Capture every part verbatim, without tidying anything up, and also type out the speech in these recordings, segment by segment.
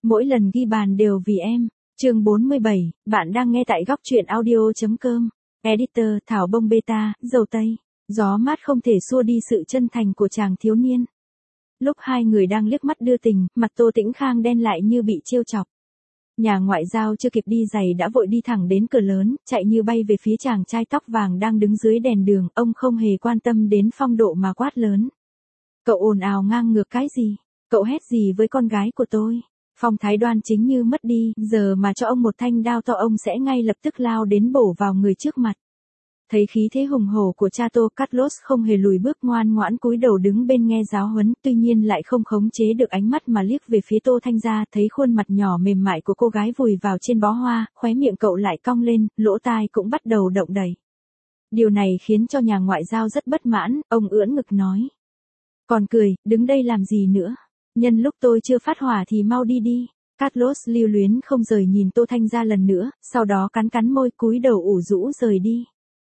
Mỗi lần ghi bàn đều vì em. Chương bốn mươi bảy, bạn đang nghe tại góc truyện audio.com. Editor Thảo Bông Beta, dầu tây. Gió mát không thể xua đi sự chân thành của chàng thiếu niên. Lúc hai người đang liếc mắt đưa tình, mặt Tô Tĩnh Khang đen lại như bị trêu chọc. Nhà ngoại giao chưa kịp đi giày đã vội đi thẳng đến cửa lớn, chạy như bay về phía chàng trai tóc vàng đang đứng dưới đèn đường. Ông không hề quan tâm đến phong độ mà quát lớn. Cậu ồn ào ngang ngược cái gì? Cậu hét gì với con gái của tôi? Phong thái đoan chính như mất đi, giờ mà cho ông một thanh đao to ông sẽ ngay lập tức lao đến bổ vào người trước mặt. Thấy khí thế hùng hổ của cha Tô, Carlos không hề lùi bước, ngoan ngoãn cúi đầu đứng bên nghe giáo huấn, tuy nhiên lại không khống chế được ánh mắt mà liếc về phía Tô Thanh Gia, thấy khuôn mặt nhỏ mềm mại của cô gái vùi vào trên bó hoa, khóe miệng cậu lại cong lên, lỗ tai cũng bắt đầu động đẩy. Điều này khiến cho nhà ngoại giao rất bất mãn, ông ưỡn ngực nói. Còn cười, đứng đây làm gì nữa? Nhân lúc tôi chưa phát hỏa thì mau đi đi. Carlos lưu luyến không rời nhìn Tô Thanh Gia lần nữa, sau đó cắn cắn môi cúi đầu ủ rũ rời đi.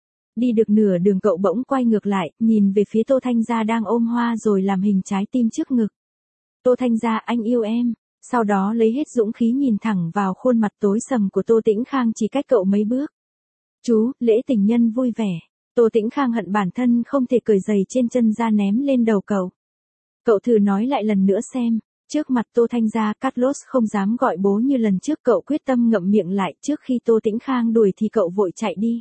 Đi được nửa đường cậu bỗng quay ngược lại, nhìn về phía Tô Thanh Gia đang ôm hoa rồi làm hình trái tim trước ngực. Tô Thanh Gia, anh yêu em. Sau đó lấy hết dũng khí nhìn thẳng vào khuôn mặt tối sầm của Tô Tĩnh Khang chỉ cách cậu mấy bước. Chú, lễ tình nhân vui vẻ. Tô Tĩnh Khang hận bản thân không thể cởi giày trên chân ra ném lên đầu cậu. Cậu thử nói lại lần nữa xem. Trước mặt Tô Thanh Gia, Carlos không dám gọi bố như lần trước, cậu quyết tâm ngậm miệng lại. Trước khi Tô Tĩnh Khang đuổi thì cậu vội chạy đi.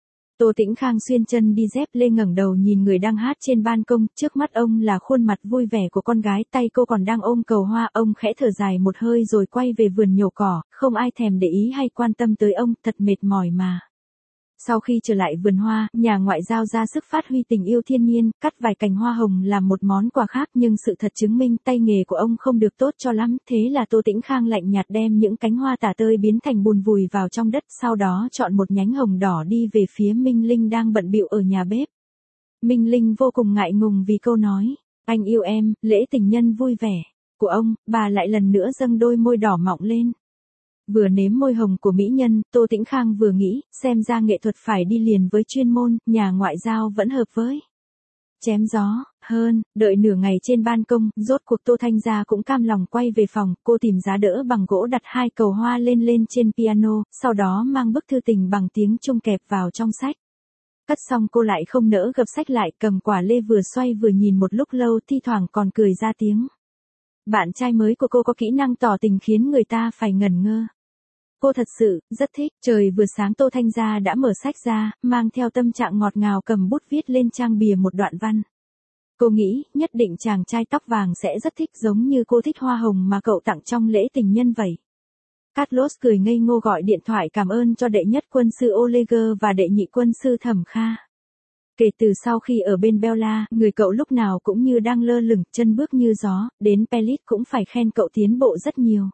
Tô Tĩnh Khang xuyên chân đi dép lê ngẩng đầu nhìn người đang hát trên ban công, trước mắt ông là khuôn mặt vui vẻ của con gái, tay cô còn đang ôm cầu hoa, ông khẽ thở dài một hơi rồi quay về vườn nhổ cỏ, không ai thèm để ý hay quan tâm tới ông, thật mệt mỏi mà. Sau khi trở lại vườn hoa, nhà ngoại giao ra sức phát huy tình yêu thiên nhiên, cắt vài cành hoa hồng làm một món quà khác, nhưng sự thật chứng minh tay nghề của ông không được tốt cho lắm, thế là Tô Tĩnh Khang lạnh nhạt đem những cánh hoa tả tơi biến thành bùn vùi vào trong đất, sau đó chọn một nhánh hồng đỏ đi về phía Minh Linh đang bận bịu ở nhà bếp. Minh Linh vô cùng ngại ngùng vì câu nói, anh yêu em, lễ tình nhân vui vẻ của ông, bà lại lần nữa dâng đôi môi đỏ mọng lên. Vừa nếm môi hồng của mỹ nhân, Tô Tĩnh Khang vừa nghĩ, xem ra nghệ thuật phải đi liền với chuyên môn, nhà ngoại giao vẫn hợp với chém gió, hơn, đợi nửa ngày trên ban công, rốt cuộc Tô Thanh Gia cũng cam lòng quay về phòng, cô tìm giá đỡ bằng gỗ đặt hai cầu hoa lên lên trên piano, sau đó mang bức thư tình bằng tiếng Trung kẹp vào trong sách. Cất xong cô lại không nỡ gập sách lại, cầm quả lê vừa xoay vừa nhìn một lúc lâu, thi thoảng còn cười ra tiếng. Bạn trai mới của cô có kỹ năng tỏ tình khiến người ta phải ngẩn ngơ. Cô thật sự, rất thích. Trời vừa sáng Tô Thanh Gia đã mở sách ra, mang theo tâm trạng ngọt ngào cầm bút viết lên trang bìa một đoạn văn. Cô nghĩ, nhất định chàng trai tóc vàng sẽ rất thích giống như cô thích hoa hồng mà cậu tặng trong lễ tình nhân vậy. Carlos cười ngây ngô gọi điện thoại cảm ơn cho đệ nhất quân sư Oleger và đệ nhị quân sư Thẩm Kha. Kể từ sau khi ở bên Bella, người cậu lúc nào cũng như đang lơ lửng, chân bước như gió, đến Pelit cũng phải khen cậu tiến bộ rất nhiều.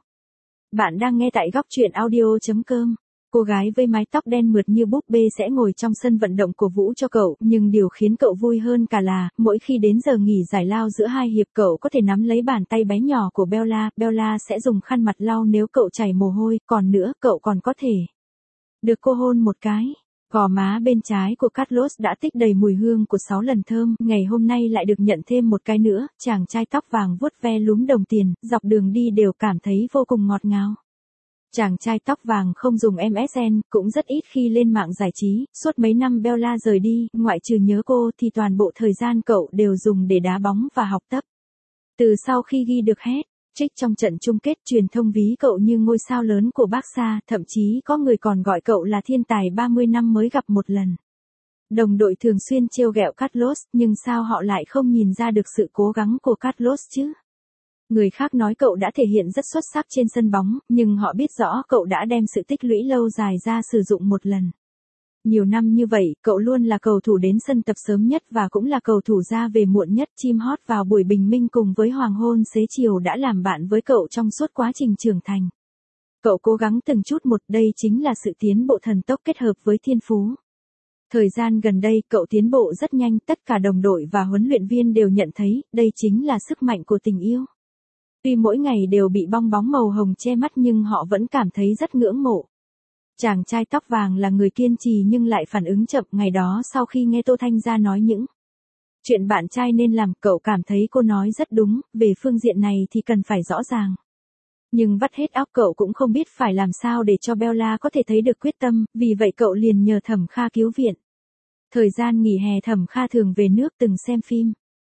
Bạn đang nghe tại góc truyện audio.com. Cô gái với mái tóc đen mượt như búp bê sẽ ngồi trong sân vận động cổ vũ cho cậu, nhưng điều khiến cậu vui hơn cả là, mỗi khi đến giờ nghỉ giải lao giữa hai hiệp cậu có thể nắm lấy bàn tay bé nhỏ của Bella, Bella sẽ dùng khăn mặt lau nếu cậu chảy mồ hôi, còn nữa cậu còn có thể được cô hôn một cái. Gò má bên trái của Carlos đã tích đầy mùi hương của sáu lần thơm, ngày hôm nay lại được nhận thêm một cái nữa, chàng trai tóc vàng vuốt ve lúm đồng tiền, dọc đường đi đều cảm thấy vô cùng ngọt ngào. Chàng trai tóc vàng không dùng em ét en, cũng rất ít khi lên mạng giải trí, suốt mấy năm Bella rời đi, ngoại trừ nhớ cô thì toàn bộ thời gian cậu đều dùng để đá bóng và học tập. Từ sau khi ghi được hat-trick trong trận chung kết, truyền thông ví cậu như ngôi sao lớn của Barca, thậm chí có người còn gọi cậu là thiên tài ba mươi năm mới gặp một lần. Đồng đội thường xuyên trêu ghẹo Carlos, nhưng sao họ lại không nhìn ra được sự cố gắng của Carlos chứ? Người khác nói cậu đã thể hiện rất xuất sắc trên sân bóng, nhưng họ biết rõ cậu đã đem sự tích lũy lâu dài ra sử dụng một lần. Nhiều năm như vậy, cậu luôn là cầu thủ đến sân tập sớm nhất và cũng là cầu thủ ra về muộn nhất. Chim hót vào buổi bình minh cùng với hoàng hôn xế chiều đã làm bạn với cậu trong suốt quá trình trưởng thành. Cậu cố gắng từng chút một, đây chính là sự tiến bộ thần tốc kết hợp với thiên phú. Thời gian gần đây, cậu tiến bộ rất nhanh, tất cả đồng đội và huấn luyện viên đều nhận thấy, đây chính là sức mạnh của tình yêu. Tuy mỗi ngày đều bị bong bóng màu hồng che mắt nhưng họ vẫn cảm thấy rất ngưỡng mộ. Chàng trai tóc vàng là người kiên trì nhưng lại phản ứng chậm. Ngày đó sau khi nghe Tô Thanh Gia nói những chuyện bạn trai nên làm, cậu cảm thấy cô nói rất đúng, về phương diện này thì cần phải rõ ràng. Nhưng vắt hết óc cậu cũng không biết phải làm sao để cho Bella có thể thấy được quyết tâm, vì vậy cậu liền nhờ Thẩm Kha cứu viện. Thời gian nghỉ hè Thẩm Kha thường về nước từng xem phim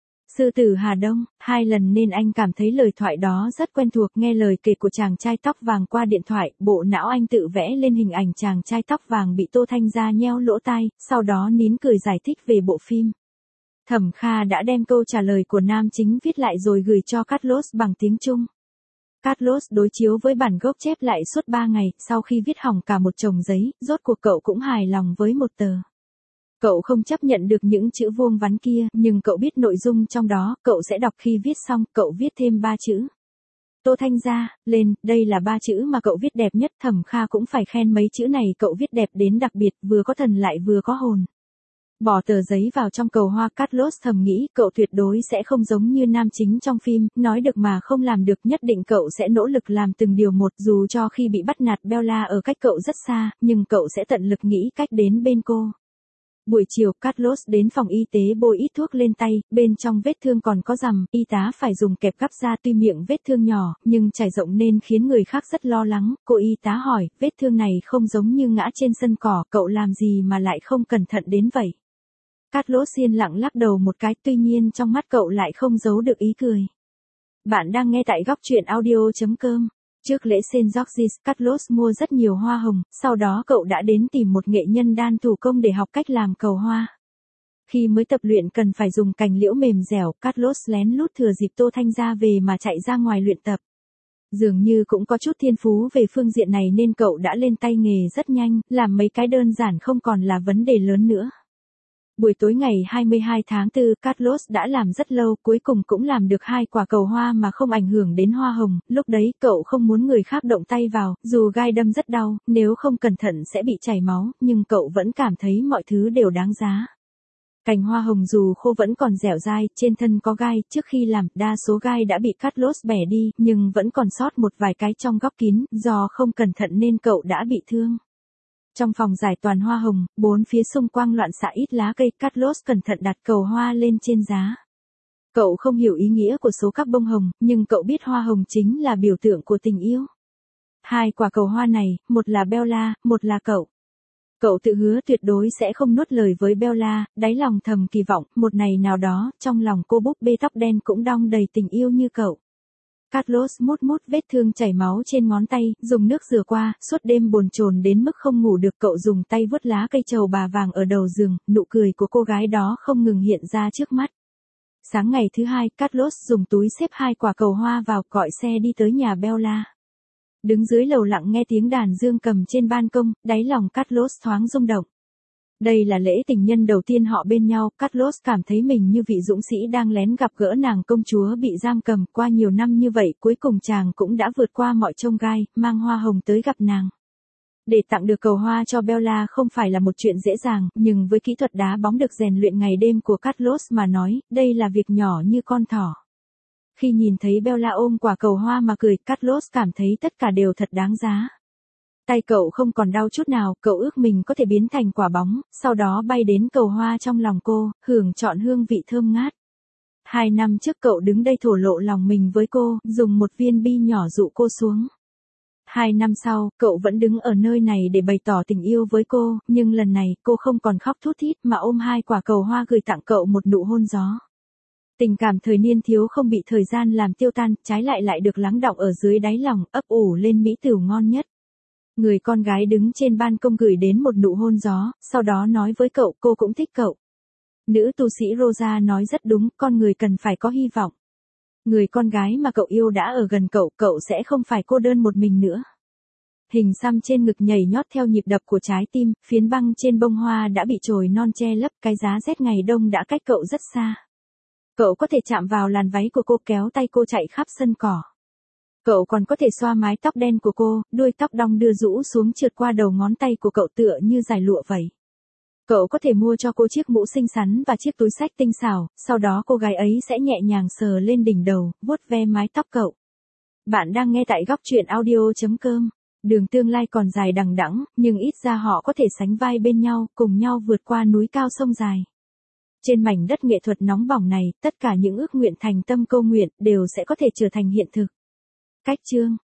Sư tử Hà Đông, hai lần nên anh cảm thấy lời thoại đó rất quen thuộc. Nghe lời kể của chàng trai tóc vàng qua điện thoại, bộ não anh tự vẽ lên hình ảnh chàng trai tóc vàng bị Tô Thanh Gia nheo lỗ tai, sau đó nín cười giải thích về bộ phim. Thẩm Kha đã đem câu trả lời của nam chính viết lại rồi gửi cho Carlos bằng tiếng Trung. Carlos đối chiếu với bản gốc chép lại suốt ba ngày, sau khi viết hỏng cả một chồng giấy, rốt cuộc cậu cũng hài lòng với một tờ. Cậu không chấp nhận được những chữ vuông vắn kia, nhưng cậu biết nội dung trong đó, cậu sẽ đọc khi viết xong, cậu viết thêm ba chữ. Tô Thanh Gia, lên, đây là ba chữ mà cậu viết đẹp nhất. Thẩm Kha cũng phải khen mấy chữ này cậu viết đẹp đến đặc biệt, vừa có thần lại vừa có hồn. Bỏ tờ giấy vào trong cầu hoa. Carlos thầm nghĩ cậu tuyệt đối sẽ không giống như nam chính trong phim, nói được mà không làm được, nhất định cậu sẽ nỗ lực làm từng điều một, dù cho khi bị bắt nạt Bella ở cách cậu rất xa, nhưng cậu sẽ tận lực nghĩ cách đến bên cô. Buổi chiều, Carlos đến phòng y tế bôi ít thuốc lên tay, bên trong vết thương còn có rằm, y tá phải dùng kẹp gắp ra, tuy miệng vết thương nhỏ, nhưng trải rộng nên khiến người khác rất lo lắng. Cô y tá hỏi, vết thương này không giống như ngã trên sân cỏ, cậu làm gì mà lại không cẩn thận đến vậy? Carlos yên lặng lắc đầu một cái, tuy nhiên trong mắt cậu lại không giấu được ý cười. Bạn đang nghe tại góc truyện audio.com. Trước lễ Saint George's, Carlos mua rất nhiều hoa hồng, sau đó cậu đã đến tìm một nghệ nhân đan thủ công để học cách làm cầu hoa. Khi mới tập luyện cần phải dùng cành liễu mềm dẻo, Carlos lén lút thừa dịp Tô Thanh Gia về mà chạy ra ngoài luyện tập. Dường như cũng có chút thiên phú về phương diện này nên cậu đã lên tay nghề rất nhanh, làm mấy cái đơn giản không còn là vấn đề lớn nữa. Buổi tối ngày hai mươi hai tháng tư, Carlos đã làm rất lâu, cuối cùng cũng làm được hai quả cầu hoa mà không ảnh hưởng đến hoa hồng. Lúc đấy cậu không muốn người khác động tay vào, dù gai đâm rất đau, nếu không cẩn thận sẽ bị chảy máu, nhưng cậu vẫn cảm thấy mọi thứ đều đáng giá. Cành hoa hồng dù khô vẫn còn dẻo dai, trên thân có gai, trước khi làm, đa số gai đã bị Carlos bẻ đi, nhưng vẫn còn sót một vài cái trong góc kín, do không cẩn thận nên cậu đã bị thương. Trong phòng giải toàn hoa hồng, bốn phía xung quanh loạn xạ ít lá cây, Carlos cẩn thận đặt cầu hoa lên trên giá. Cậu không hiểu ý nghĩa của số các bông hồng, nhưng cậu biết hoa hồng chính là biểu tượng của tình yêu. Hai quả cầu hoa này, một là Bella, một là cậu. Cậu tự hứa tuyệt đối sẽ không nuốt lời với Bella, đáy lòng thầm kỳ vọng, một ngày nào đó, trong lòng cô búp bê tóc đen cũng đong đầy tình yêu như cậu. Carlos mút mút vết thương chảy máu trên ngón tay, dùng nước rửa qua, suốt đêm bồn chồn đến mức không ngủ được. Cậu dùng tay vuốt lá cây trầu bà vàng ở đầu giường, nụ cười của cô gái đó không ngừng hiện ra trước mắt. Sáng ngày thứ hai, Carlos dùng túi xếp hai quả cầu hoa vào, gọi xe đi tới nhà Bella. Đứng dưới lầu lặng nghe tiếng đàn dương cầm trên ban công, đáy lòng Carlos thoáng rung động. Đây là lễ tình nhân đầu tiên họ bên nhau, Carlos cảm thấy mình như vị dũng sĩ đang lén gặp gỡ nàng công chúa bị giam cầm. Qua nhiều năm như vậy, cuối cùng chàng cũng đã vượt qua mọi chông gai, mang hoa hồng tới gặp nàng. Để tặng được cầu hoa cho Bella không phải là một chuyện dễ dàng, nhưng với kỹ thuật đá bóng được rèn luyện ngày đêm của Carlos mà nói, đây là việc nhỏ như con thỏ. Khi nhìn thấy Bella ôm quả cầu hoa mà cười, Carlos cảm thấy tất cả đều thật đáng giá. Tay cậu không còn đau chút nào, cậu ước mình có thể biến thành quả bóng, sau đó bay đến cầu hoa trong lòng cô, hưởng trọn hương vị thơm ngát. Hai năm trước cậu đứng đây thổ lộ lòng mình với cô, dùng một viên bi nhỏ dụ cô xuống. Hai năm sau, cậu vẫn đứng ở nơi này để bày tỏ tình yêu với cô, nhưng lần này cô không còn khóc thút thít mà ôm hai quả cầu hoa gửi tặng cậu một nụ hôn gió. Tình cảm thời niên thiếu không bị thời gian làm tiêu tan, trái lại lại được lắng đọng ở dưới đáy lòng, ấp ủ lên mỹ tửu ngon nhất. Người con gái đứng trên ban công gửi đến một nụ hôn gió, sau đó nói với cậu cô cũng thích cậu. Nữ tu sĩ Rosa nói rất đúng, con người cần phải có hy vọng. Người con gái mà cậu yêu đã ở gần cậu, cậu sẽ không phải cô đơn một mình nữa. Hình xăm trên ngực nhảy nhót theo nhịp đập của trái tim, phiến băng trên bông hoa đã bị chồi non che lấp, cái giá rét ngày đông đã cách cậu rất xa. Cậu có thể chạm vào làn váy của cô, kéo tay cô chạy khắp sân cỏ. Cậu còn có thể xoa mái tóc đen của cô, đuôi tóc đong đưa rũ xuống trượt qua đầu ngón tay của cậu tựa như dải lụa vậy. Cậu có thể mua cho cô chiếc mũ xinh xắn và chiếc túi xách tinh xảo, sau đó cô gái ấy sẽ nhẹ nhàng sờ lên đỉnh đầu, vuốt ve mái tóc cậu. Bạn đang nghe tại góc truyện audio.com. Đường tương lai còn dài đằng đẵng, nhưng ít ra họ có thể sánh vai bên nhau, cùng nhau vượt qua núi cao sông dài. Trên mảnh đất nghệ thuật nóng bỏng này, tất cả những ước nguyện thành tâm câu nguyện đều sẽ có thể trở thành hiện thực. Cách chương